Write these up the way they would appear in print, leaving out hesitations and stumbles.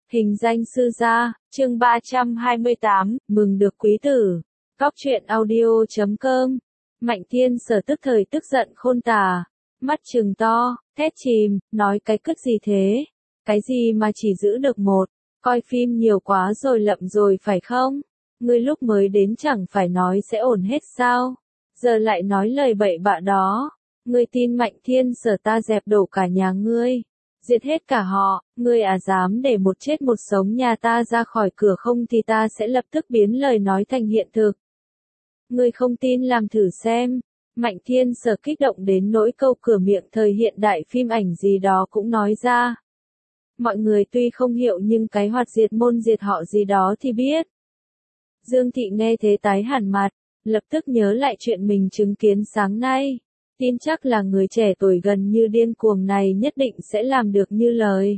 Hình danh sư gia, chương 328, mừng được quý tử. Góc truyện audio.com. Mạnh Thiên Sở tức thời tức giận khôn tả, mắt trừng to, thét chìm, nói cái cứt gì thế? Cái gì mà chỉ giữ được một? Coi phim nhiều quá rồi lậm rồi phải không? Ngươi lúc mới đến chẳng phải nói sẽ ổn hết sao? Giờ lại nói lời bậy bạ đó. Ngươi tin Mạnh Thiên Sở ta dẹp đổ cả nhà ngươi, diệt hết cả họ, ngươi dám để một chết một sống nhà ta ra khỏi cửa không thì ta sẽ lập tức biến lời nói thành hiện thực. Ngươi không tin làm thử xem. Mạnh Thiên Sở kích động đến nỗi câu cửa miệng thời hiện đại phim ảnh gì đó cũng nói ra. Mọi người tuy không hiểu nhưng cái hoạt diệt môn diệt họ gì đó thì biết. Dương Thị nghe thế tái hẳn mặt, lập tức nhớ lại chuyện mình chứng kiến sáng nay. Tin chắc là người trẻ tuổi gần như điên cuồng này nhất định sẽ làm được như lời.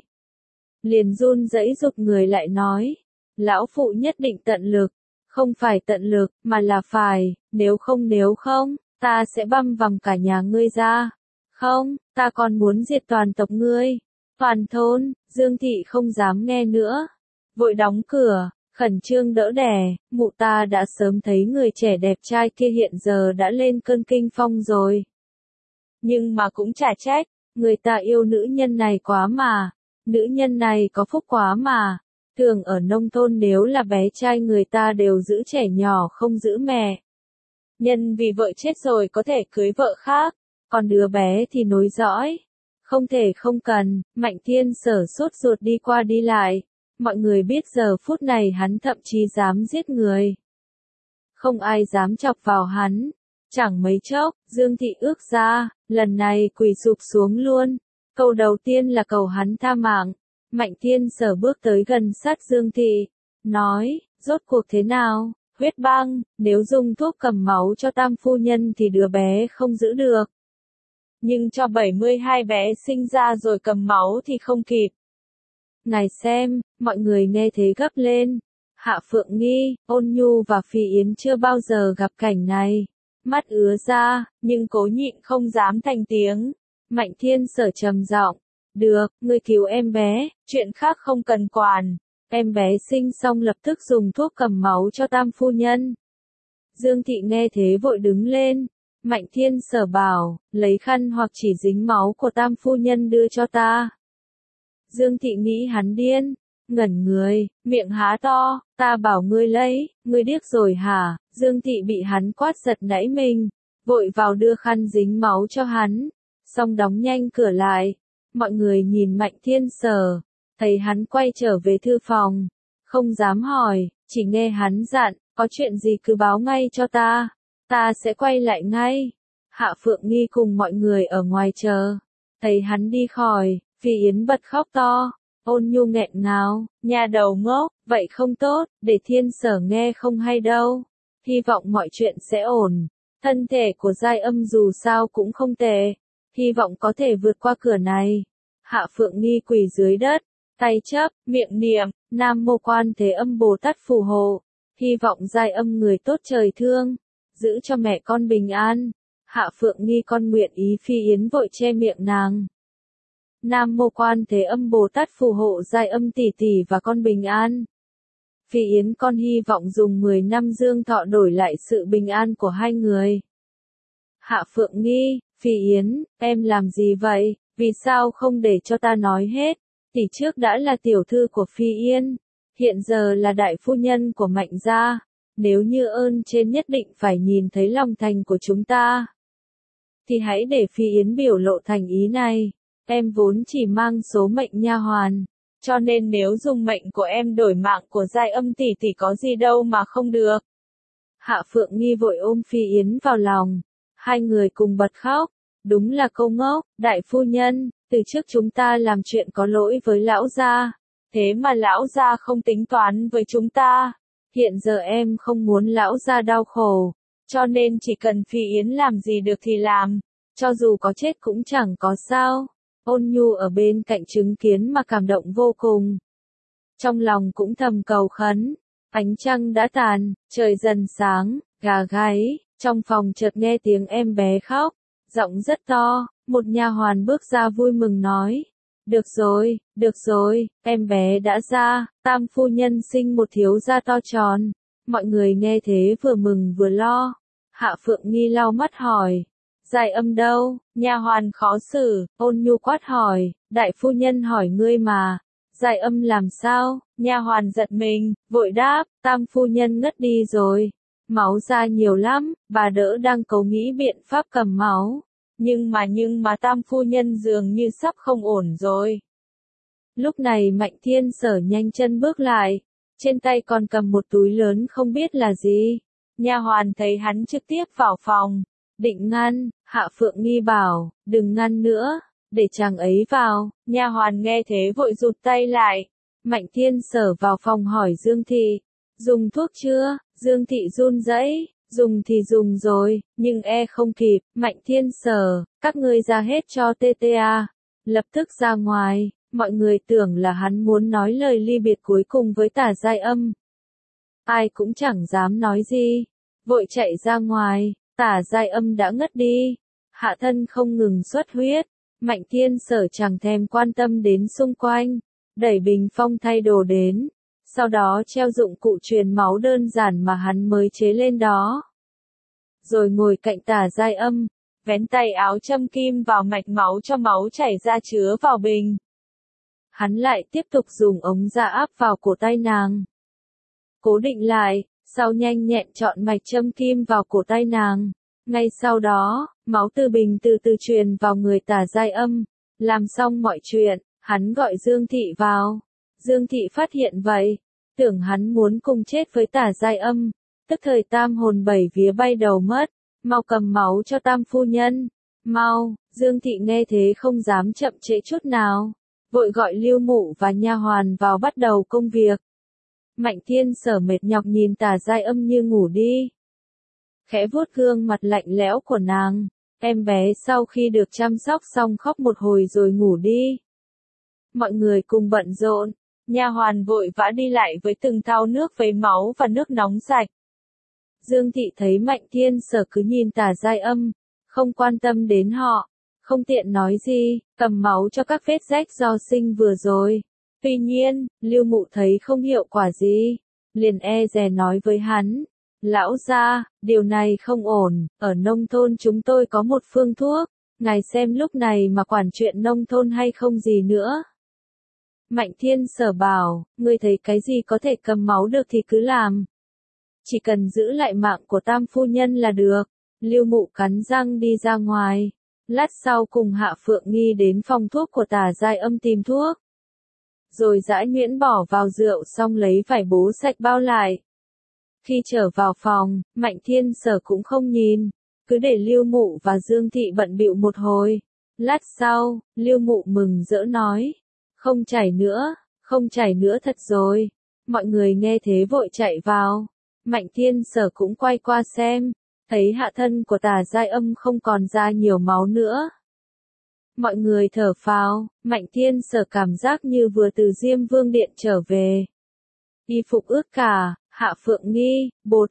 Liền run rẩy giục người lại nói, lão phụ nhất định tận lực, không phải tận lực, mà là phải, nếu không, ta sẽ băm vằm cả nhà ngươi ra. Không, ta còn muốn diệt toàn tộc ngươi, toàn thôn. Dương Thị không dám nghe nữa, vội đóng cửa, khẩn trương đỡ đẻ, mụ ta đã sớm thấy người trẻ đẹp trai kia hiện giờ đã lên cơn kinh phong rồi. Nhưng mà cũng chả trách, người ta yêu nữ nhân này quá mà, nữ nhân này có phúc quá mà. Thường ở nông thôn nếu là bé trai người ta đều giữ trẻ nhỏ không giữ mẹ. Nhân vì vợ chết rồi có thể cưới vợ khác, còn đứa bé thì nối dõi. Không thể không cần. Mạnh Thiên Sở sốt ruột đi qua đi lại. Mọi người biết giờ phút này hắn thậm chí dám giết người. Không ai dám chọc vào hắn. Chẳng mấy chốc, Dương Thị ước ra, lần này quỳ sụp xuống luôn. Câu đầu tiên là cầu hắn tha mạng. Mạnh Thiên Sở bước tới gần sát Dương Thị, nói, rốt cuộc thế nào? Huyết băng, nếu dùng thuốc cầm máu cho tam phu nhân thì đứa bé không giữ được. Nhưng cho 72 bé sinh ra rồi cầm máu thì không kịp. Ngài xem, mọi người nghe thế gấp lên. Hạ Phượng Nghi, Ôn Nhu và Phi Yến chưa bao giờ gặp cảnh này. Mắt ứa ra, nhưng cố nhịn không dám thành tiếng. Mạnh Thiên Sở trầm giọng, được, ngươi cứu em bé, chuyện khác không cần quản. Em bé sinh xong lập tức dùng thuốc cầm máu cho tam phu nhân. Dương Thị nghe thế vội đứng lên. Mạnh Thiên Sở bảo, lấy khăn hoặc chỉ dính máu của tam phu nhân đưa cho ta. Dương Thị nghĩ hắn điên, ngẩn người, miệng há to, ta bảo ngươi lấy, ngươi điếc rồi hả? Dương Thị bị hắn quát giật nảy mình, vội vào đưa khăn dính máu cho hắn, xong đóng nhanh cửa lại. Mọi người nhìn Mạnh Thiên Sở, thấy hắn quay trở về thư phòng, không dám hỏi, chỉ nghe hắn dặn, có chuyện gì cứ báo ngay cho ta sẽ quay lại ngay. Hạ Phượng Nghi cùng mọi người ở ngoài chờ, thấy hắn đi khỏi, Phi Yến bật khóc to. Ôn Nhu nghẹn ngào, nhà đầu ngốc, vậy không tốt, để Thiên Sở nghe không hay đâu. Hy vọng mọi chuyện sẽ ổn. Thân thể của Giai Âm dù sao cũng không tệ, hy vọng có thể vượt qua cửa này. Hạ Phượng Nghi quỳ dưới đất, tay chấp, miệng niệm, Nam Mô Quan Thế Âm Bồ Tát phù hộ. Hy vọng Giai Âm người tốt trời thương, giữ cho mẹ con bình an. Hạ Phượng Nghi con nguyện ý. Phi Yến vội che miệng nàng. Nam Mô Quan Thế Âm Bồ Tát phù hộ Giai Âm tỷ tỷ và con bình an. Phi Yến con hy vọng dùng 10 năm dương thọ đổi lại sự bình an của hai người. Hạ Phượng Nghi, Phi Yến, em làm gì vậy? Vì sao không để cho ta nói hết? Tỷ trước đã là tiểu thư của Phi Yên, hiện giờ là đại phu nhân của Mạnh gia. Nếu như ơn trên nhất định phải nhìn thấy lòng thành của chúng ta, thì hãy để Phi Yến biểu lộ thành ý này. Em vốn chỉ mang số mệnh nha hoàn, cho nên nếu dùng mệnh của em đổi mạng của Giai Âm tỷ tỷ có gì đâu mà không được. Hạ Phượng Nghi vội ôm Phi Yến vào lòng, hai người cùng bật khóc. Đúng là câu ngốc, đại phu nhân, từ trước chúng ta làm chuyện có lỗi với lão gia, thế mà lão gia không tính toán với chúng ta. Hiện giờ em không muốn lão gia đau khổ, cho nên chỉ cần Phi Yến làm gì được thì làm, cho dù có chết cũng chẳng có sao. Ôn Nhu ở bên cạnh chứng kiến mà cảm động vô cùng. Trong lòng cũng thầm cầu khấn. Ánh trăng đã tàn, trời dần sáng, gà gáy, trong phòng chợt nghe tiếng em bé khóc, giọng rất to. Một nha hoàn bước ra vui mừng nói, được rồi, em bé đã ra, tam phu nhân sinh một thiếu gia to tròn. Mọi người nghe thế vừa mừng vừa lo. Hạ Phượng Nghi lau mắt hỏi. Giai Âm đâu? Nha hoàn khó xử, ôn nhu quát hỏi, đại phu nhân hỏi ngươi mà. Giai Âm làm sao? Nha hoàn giật mình, vội đáp, tam phu nhân ngất đi rồi. Máu ra nhiều lắm, bà đỡ đang cố nghĩ biện pháp cầm máu. Nhưng mà tam phu nhân dường như sắp không ổn rồi. Lúc này Mạnh Thiên Sở nhanh chân bước lại, trên tay còn cầm một túi lớn không biết là gì. Nha hoàn thấy hắn trực tiếp vào phòng, định ngăn, Hạ Phượng Nghi bảo, đừng ngăn nữa, để chàng ấy vào. Nha hoàn nghe thế vội rụt tay lại. Mạnh Thiên Sở vào phòng hỏi Dương Thị, dùng thuốc chưa? Dương Thị run rẩy, dùng thì dùng rồi, nhưng không kịp. Mạnh Thiên Sở, các ngươi ra hết cho TTA. Lập tức ra ngoài, mọi người tưởng là hắn muốn nói lời ly biệt cuối cùng với Tả Giai Âm. Ai cũng chẳng dám nói gì, vội chạy ra ngoài. Tả Giai Âm đã ngất đi, hạ thân không ngừng xuất huyết. Mạnh Thiên Sở chẳng thèm quan tâm đến xung quanh, đẩy bình phong thay đồ đến, sau đó treo dụng cụ truyền máu đơn giản mà hắn mới chế lên đó. Rồi ngồi cạnh Tả Giai Âm, vén tay áo châm kim vào mạch máu cho máu chảy ra chứa vào bình. Hắn lại tiếp tục dùng ống da áp vào cổ tay nàng, cố định lại, sau nhanh nhẹn chọn mạch châm kim vào cổ tay nàng. Ngay sau đó, máu từ bình từ từ truyền vào người Tả Giai Âm. Làm xong mọi chuyện, hắn gọi Dương Thị vào. Dương Thị phát hiện vậy, tưởng hắn muốn cùng chết với Tả Giai Âm, tức thời tam hồn bảy vía bay đầu mất. Mau cầm máu cho tam phu nhân, mau. Dương Thị nghe thế không dám chậm trễ chút nào, vội gọi Lưu Mụ và nha hoàn vào bắt đầu công việc. Mạnh Thiên Sở mệt nhọc nhìn Tả Giai Âm như ngủ đi, khẽ vuốt gương mặt lạnh lẽo của nàng. Em bé sau khi được chăm sóc xong khóc một hồi rồi ngủ đi. Mọi người cùng bận rộn, nha hoàn vội vã đi lại với từng thau nước với máu và nước nóng sạch. Dương Thị thấy Mạnh Thiên Sở cứ nhìn Tả Giai Âm, không quan tâm đến họ, không tiện nói gì, cầm máu cho các vết rách do sinh vừa rồi. Tuy nhiên, Lưu Mụ thấy không hiệu quả gì, liền dè nói với hắn. Lão gia, điều này không ổn, ở nông thôn chúng tôi có một phương thuốc, ngài xem lúc này mà quản chuyện nông thôn hay không gì nữa. Mạnh Thiên Sở bảo, ngươi thấy cái gì có thể cầm máu được thì cứ làm. Chỉ cần giữ lại mạng của tam phu nhân là được. Lưu Mụ cắn răng đi ra ngoài. Lát sau cùng Hạ Phượng Nghi đến phòng thuốc của Tả Giai Âm tìm thuốc. Rồi dã nhuyễn bỏ vào rượu xong lấy vải bố sạch bao lại. Khi trở vào phòng, Mạnh Thiên Sở cũng không nhìn, cứ để Lưu Mụ và Dương Thị bận bịu một hồi. Lát sau, Lưu Mụ mừng rỡ nói, không chảy nữa thật rồi. Mọi người nghe thế vội chạy vào. Mạnh Thiên Sở cũng quay qua xem, thấy hạ thân của Tả Giai Âm không còn ra nhiều máu nữa. Mọi người thở phào, Mạnh Thiên Sở cảm giác như vừa từ Diêm Vương Điện trở về. Y phục ướt cả. Hạ Phượng Nghi, Bồ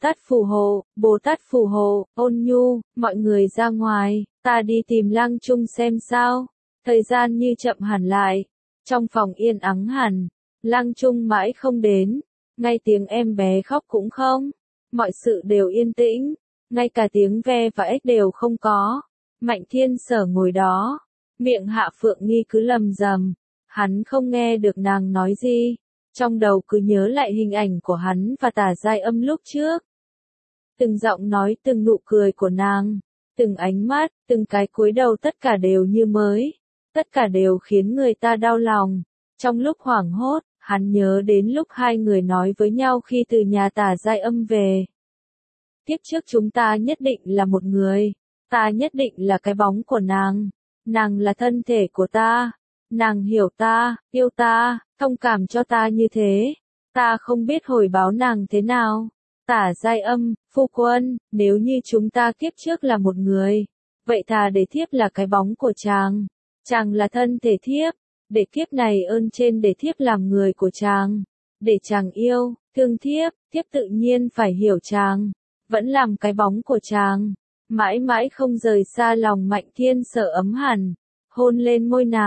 Tát phù hộ, ôn nhu, mọi người ra ngoài, ta đi tìm Lăng Trung xem sao. Thời gian như chậm hẳn lại, trong phòng yên ắng hẳn, Lăng Trung mãi không đến, ngay tiếng em bé khóc cũng không, mọi sự đều yên tĩnh, ngay cả tiếng ve và ếch đều không có. Mạnh Thiên Sở ngồi đó, miệng Hạ Phượng Nghi cứ lầm rầm, hắn không nghe được nàng nói gì. Trong đầu cứ nhớ lại hình ảnh của hắn và Tả Giai Âm lúc trước. Từng giọng nói, từng nụ cười của nàng, từng ánh mắt, từng cái cúi đầu tất cả đều như mới. Tất cả đều khiến người ta đau lòng. Trong lúc hoảng hốt, hắn nhớ đến lúc hai người nói với nhau khi từ nhà Tả Giai Âm về. Kiếp trước chúng ta nhất định là một người. Ta nhất định là cái bóng của nàng. Nàng là thân thể của ta. Nàng hiểu ta, yêu ta, thông cảm cho ta như thế. Ta không biết hồi báo nàng thế nào. Tả Giai Âm, phu quân, nếu như chúng ta kiếp trước là một người, vậy thà để thiếp là cái bóng của chàng. Chàng là thân thể thiếp, để kiếp này ơn trên để thiếp làm người của chàng. Để chàng yêu, thương thiếp, thiếp tự nhiên phải hiểu chàng. Vẫn làm cái bóng của chàng. Mãi mãi không rời xa lòng Mạnh Thiên Sở ấm hẳn. Hôn lên môi nàng,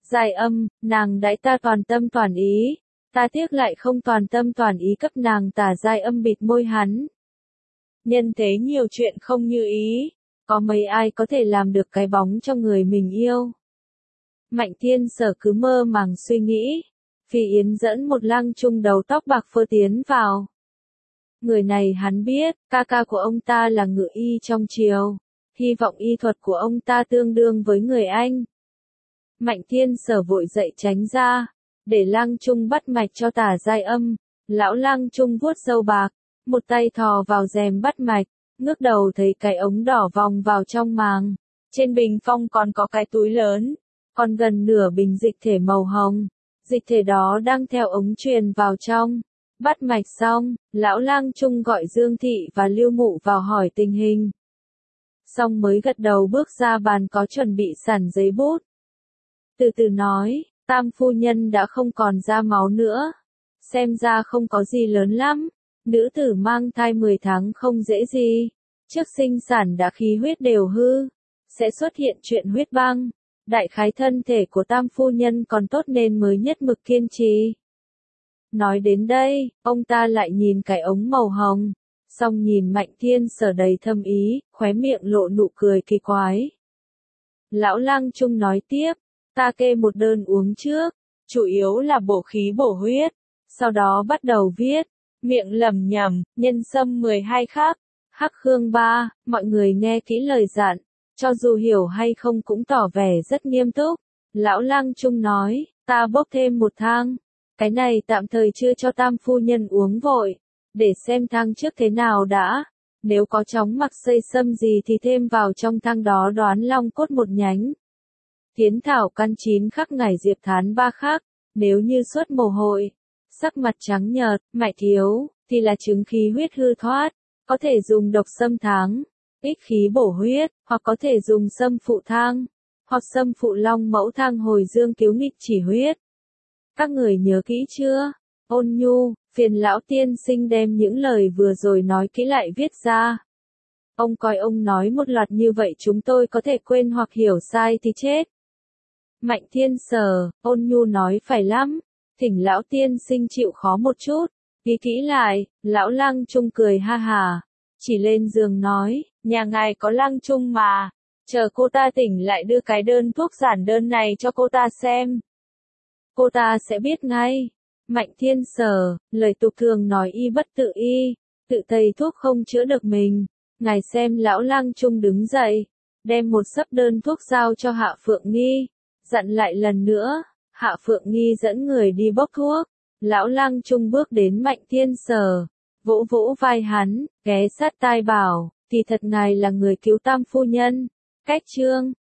Giai Âm, nàng đãi ta toàn tâm toàn ý, ta tiếc lại không toàn tâm toàn ý cấp nàng tả. Giai Âm bịt môi hắn. Nhân thế nhiều chuyện không như ý, có mấy ai có thể làm được cái bóng cho người mình yêu. Mạnh Thiên Sở cứ mơ màng suy nghĩ, Phi Yến dẫn một Lăng Trung đầu tóc bạc phơ tiến vào. Người này hắn biết, ca ca của ông ta là ngự y trong triều, hy vọng y thuật của ông ta tương đương với người Anh. Mạnh Thiên Sở vội dậy tránh ra, để Lăng Trung bắt mạch cho tả Giai Âm. Lão Lăng Trung vuốt râu bạc, một tay thò vào rèm bắt mạch, ngước đầu thấy cái ống đỏ vòng vào trong màng. Trên bình phong còn có cái túi lớn, còn gần nửa bình dịch thể màu hồng. Dịch thể đó đang theo ống truyền vào trong. Bắt mạch xong, lão Lăng Trung gọi Dương Thị và Lưu Mụ vào hỏi tình hình. Xong mới gật đầu bước ra bàn có chuẩn bị sẵn giấy bút. Từ từ nói, Tam phu nhân đã không còn ra máu nữa. Xem ra không có gì lớn lắm. Nữ tử mang thai 10 tháng không dễ gì. Trước sinh sản đã khí huyết đều hư. Sẽ xuất hiện chuyện huyết băng. Đại khái thân thể của Tam phu nhân còn tốt nên mới nhất mực kiên trì. Nói đến đây, ông ta lại nhìn cái ống màu hồng. Xong nhìn Mạnh Thiên Sở đầy thâm ý, khóe miệng lộ nụ cười kỳ quái. Lão Lăng Trung nói tiếp, ta kê một đơn uống trước, chủ yếu là bổ khí bổ huyết. Sau đó bắt đầu viết, miệng lẩm nhẩm, nhân sâm 12 khắc, hắc hương 3, mọi người nghe kỹ lời dặn, cho dù hiểu hay không cũng tỏ vẻ rất nghiêm túc. Lão Lăng Trung nói, ta bốc thêm một thang, cái này tạm thời chưa cho Tam phu nhân uống vội, để xem thang trước thế nào đã, nếu có chóng mặt xây sâm gì thì thêm vào trong thang đó đoán long cốt một nhánh. Thiến thảo căn 9 khắc, ngải diệp thán 3 khắc, nếu như xuất mồ hôi, sắc mặt trắng nhợt, mại thiếu, thì là chứng khí huyết hư thoát, có thể dùng độc sâm tháng, ích khí bổ huyết, hoặc có thể dùng sâm phụ thang, hoặc sâm phụ long mẫu thang hồi dương cứu nghịch chỉ huyết. Các người nhớ kỹ chưa? Ôn Nhu, phiền lão tiên sinh đem những lời vừa rồi nói kỹ lại viết ra. Ông coi ông nói một loạt như vậy chúng tôi có thể quên hoặc hiểu sai thì chết. Mạnh Thiên Sở, Ôn Nhu nói phải lắm, thỉnh lão tiên sinh chịu khó một chút, ghi kỹ lại. Lão Lăng Trung cười ha hà, chỉ lên giường nói, nhà ngài có Lăng Trung mà, chờ cô ta tỉnh lại đưa cái đơn thuốc giản đơn này cho cô ta xem. Cô ta sẽ biết ngay. Mạnh Thiên Sở, lời tục thường nói y bất tự y, tự thầy thuốc không chữa được mình. Ngài xem. Lão Lăng Trung đứng dậy, đem một xấp đơn thuốc giao cho Hạ Phượng Nghi, dặn lại lần nữa. Hạ Phượng Nghi dẫn người đi bốc thuốc. Lão Lăng Trung bước đến Mạnh Thiên Sở, vỗ vỗ vai hắn, ghé sát tai bảo, thì thật ngài là người cứu Tam phu nhân. Cách chương